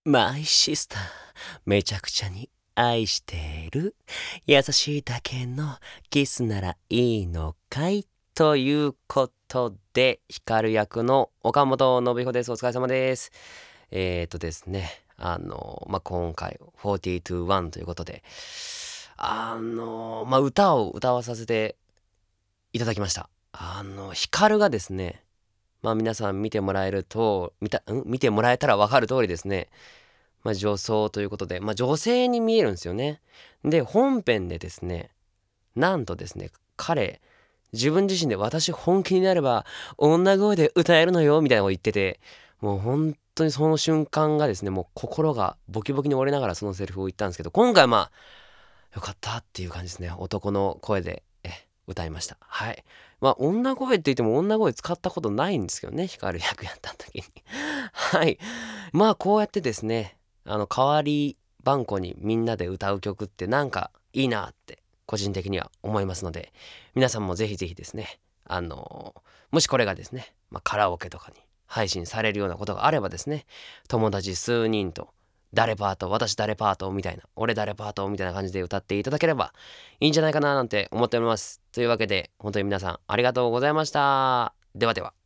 マイシスター、めちゃくちゃに愛してる。優しいだけのキスならいいのかいということで、光役の岡本信彦です。お疲れ様です。ですね、今回、421ということで、歌を歌わさせていただきました。光がですね、皆さん見てもらえたらわかる通りですね、女装ということで、女性に見えるんですよね。で、本編でですね、なんとですね、自分自身で私本気になれば女声で歌えるのよみたいなこと言ってて、もう本当にその瞬間がですね、もう心がボキボキに折れながらそのセリフを言ったんですけど、今回よかったっていう感じですね。男の声で歌いました。はい。女声って言っても女声使ったことないんですけどね、光役やった時に。はい。こうやってですね、代わり番号にみんなで歌う曲ってなんかいいなって個人的には思いますので、皆さんもぜひぜひですね、もしこれがですね、カラオケとかに配信されるようなことがあればですね、友達数人と誰パート、私誰パートみたいな、俺誰パートみたいな感じで歌っていただければいいんじゃないかななんて思っております。というわけで、本当に皆さんありがとうございました。ではでは。